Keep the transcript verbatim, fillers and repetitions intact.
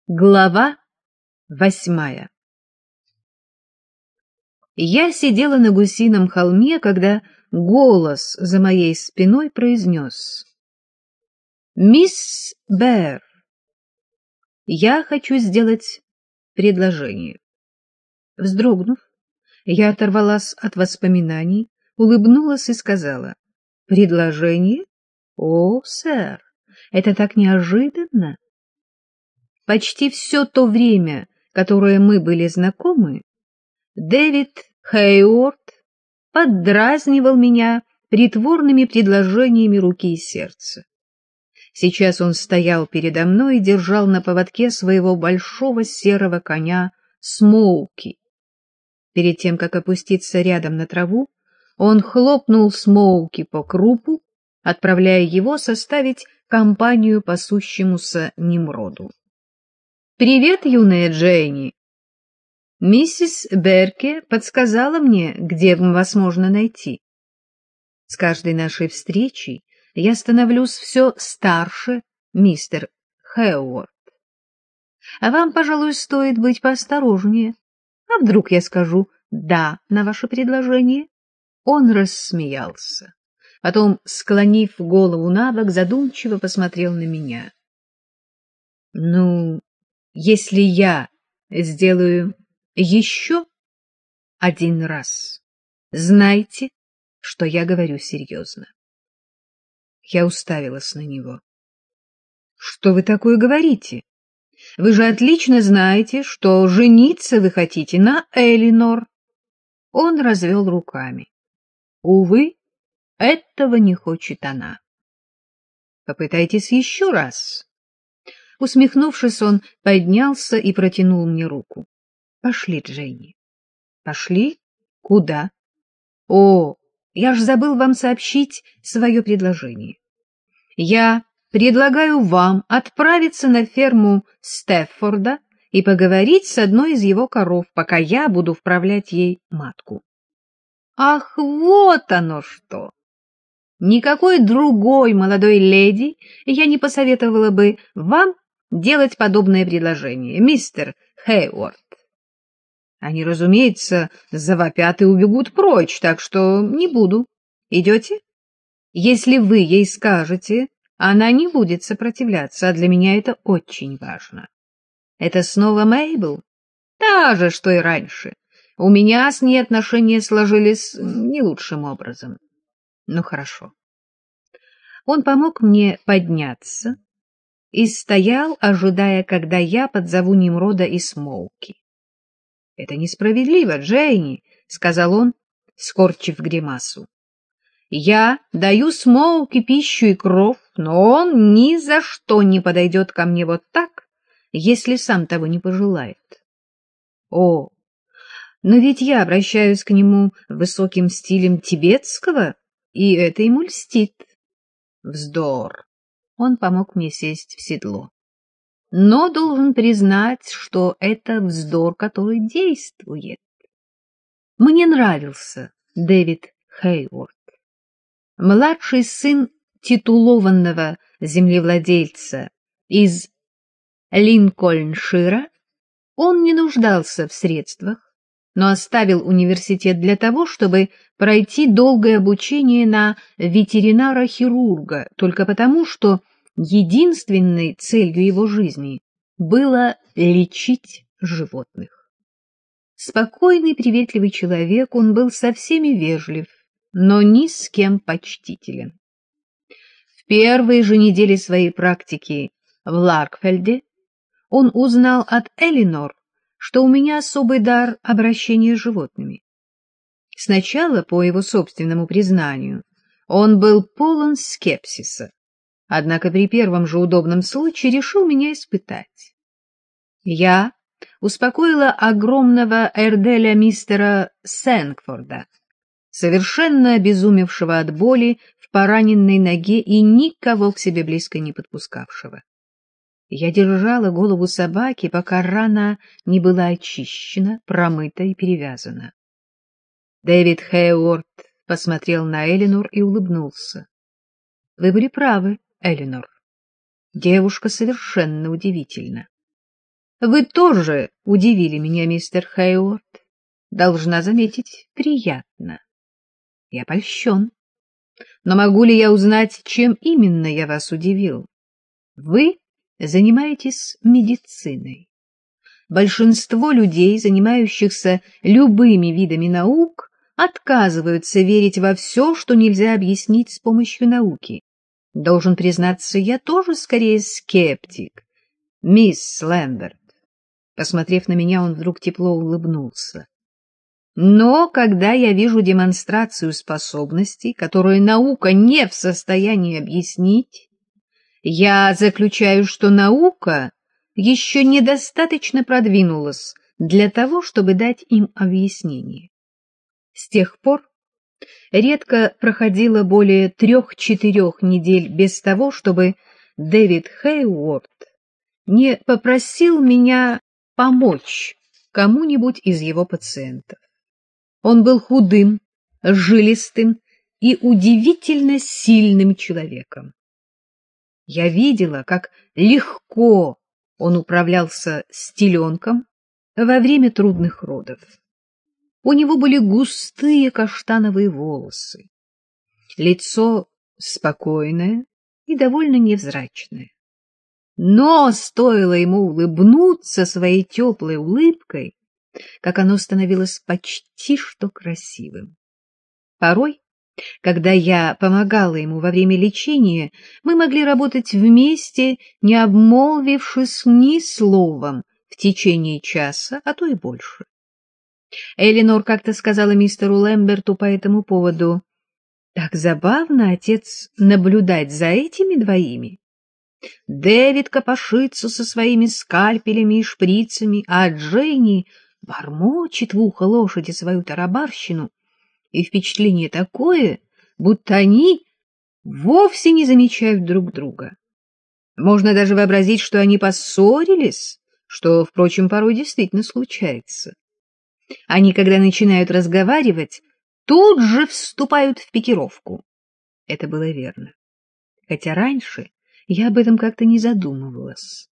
Глава восьмая. Я сидела на гусином холме, когда голос за моей спиной произнес: «Мисс Бэр, я хочу сделать предложение». Вздрогнув, я оторвалась от воспоминаний, улыбнулась и сказала: «Предложение? О, сэр, это так неожиданно!» Почти все то время, которое мы были знакомы, Дэвид Хейворт поддразнивал меня притворными предложениями руки и сердца. Сейчас он стоял передо мной и держал на поводке своего большого серого коня Смоуки. Перед тем, как опуститься рядом на траву, он хлопнул Смоуки по крупу, отправляя его составить компанию пасущемуся Немроду. «Привет, юная Дженни. Миссис Берке подсказала мне, где вас можно найти. С каждой нашей встречей я становлюсь все старше, мистер Хейворт. А вам, пожалуй, стоит быть поосторожнее. А вдруг я скажу «да» на ваше предложение?» Он рассмеялся. Потом, склонив голову набок, задумчиво посмотрел на меня. «Ну, если я сделаю еще один раз, знайте, что я говорю серьезно». Я уставилась на него. «Что вы такое говорите? Вы же отлично знаете, что жениться вы хотите на Элинор». Он развел руками. «Увы, этого не хочет она». «Попытайтесь еще раз». Усмехнувшись, он поднялся и протянул мне руку. «Пошли, Дженни». «Пошли? Куда?» «О, я ж забыл вам сообщить свое предложение. Я предлагаю вам отправиться на ферму Стеффорда и поговорить с одной из его коров, пока я буду вправлять ей матку». «Ах, вот оно что! Никакой другой молодой леди я не посоветовала бы вам делать подобное предложение, мистер Хейворт. Они, разумеется, завопят и убегут прочь, так что не буду. Идете? Если вы ей скажете, она не будет сопротивляться, а для меня это очень важно. Это снова Мейбл? Та же, что и раньше. У меня с ней отношения сложились не лучшим образом. Ну, хорошо». Он помог мне подняться и стоял, ожидая, когда я подзову Немрода и Смоуки. — Это несправедливо, Дженни, — сказал он, скорчив гримасу. — Я даю Смоуки пищу и кров, но он ни за что не подойдет ко мне вот так, если сам того не пожелает. О, но ведь я обращаюсь к нему высоким стилем тибетского, и это ему льстит. Вздор. Он помог мне сесть в седло. Но должен признать, что это вздор, который действует. Мне нравился Дэвид Хейворт. Младший сын титулованного землевладельца из Линкольншира, он не нуждался в средствах, но оставил университет для того, чтобы пройти долгое обучение на ветеринара-хирурга, только потому, что единственной целью его жизни было лечить животных. Спокойный, приветливый человек, он был со всеми вежлив, но ни с кем почтителен. В первые же недели своей практики в Ларкфельде он узнал от Элинор, что у меня особый дар обращения с животными. Сначала, по его собственному признанию, он был полон скепсиса, однако при первом же удобном случае решил меня испытать. Я успокоила огромного эрделя мистера Сэнкфорда, совершенно обезумевшего от боли в пораненной ноге и никого к себе близко не подпускавшего. Я держала голову собаки, пока рана не была очищена, промыта и перевязана. Дэвид Хейворт посмотрел на Элинор и улыбнулся. — Вы были правы, Элинор. Девушка совершенно удивительна. Вы тоже удивили меня, мистер Хейворд. Должна заметить, приятно. Я польщен. Но могу ли я узнать, чем именно я вас удивил? Вы занимаетесь медициной. Большинство людей, занимающихся любыми видами наук, отказываются верить во все, что нельзя объяснить с помощью науки. Должен признаться, я тоже скорее скептик. Мисс Лэмберт. Посмотрев на меня, он вдруг тепло улыбнулся. Но когда я вижу демонстрацию способностей, которую наука не в состоянии объяснить, я заключаю, что наука еще недостаточно продвинулась для того, чтобы дать им объяснение. С тех пор редко проходило более трех-четырех недель без того, чтобы Дэвид Хейворд не попросил меня помочь кому-нибудь из его пациентов. Он был худым, жилистым и удивительно сильным человеком. Я видела, как легко он управлялся с теленком во время трудных родов. У него были густые каштановые волосы, лицо спокойное и довольно невзрачное. Но стоило ему улыбнуться своей теплой улыбкой, как оно становилось почти что красивым. Порой, когда я помогала ему во время лечения, мы могли работать вместе, не обмолвившись ни словом в течение часа, а то и больше. Элинор как-то сказала мистеру Лэмберту по этому поводу: «Так забавно, отец, наблюдать за этими двоими. Дэвид копошится со своими скальпелями и шприцами, а Дженни бормочет в ухо лошади свою тарабарщину, и впечатление такое, будто они вовсе не замечают друг друга. Можно даже вообразить, что они поссорились, что, впрочем, порой действительно случается. Они, когда начинают разговаривать, тут же вступают в пикировку». Это было верно, хотя раньше я об этом как-то не задумывалась.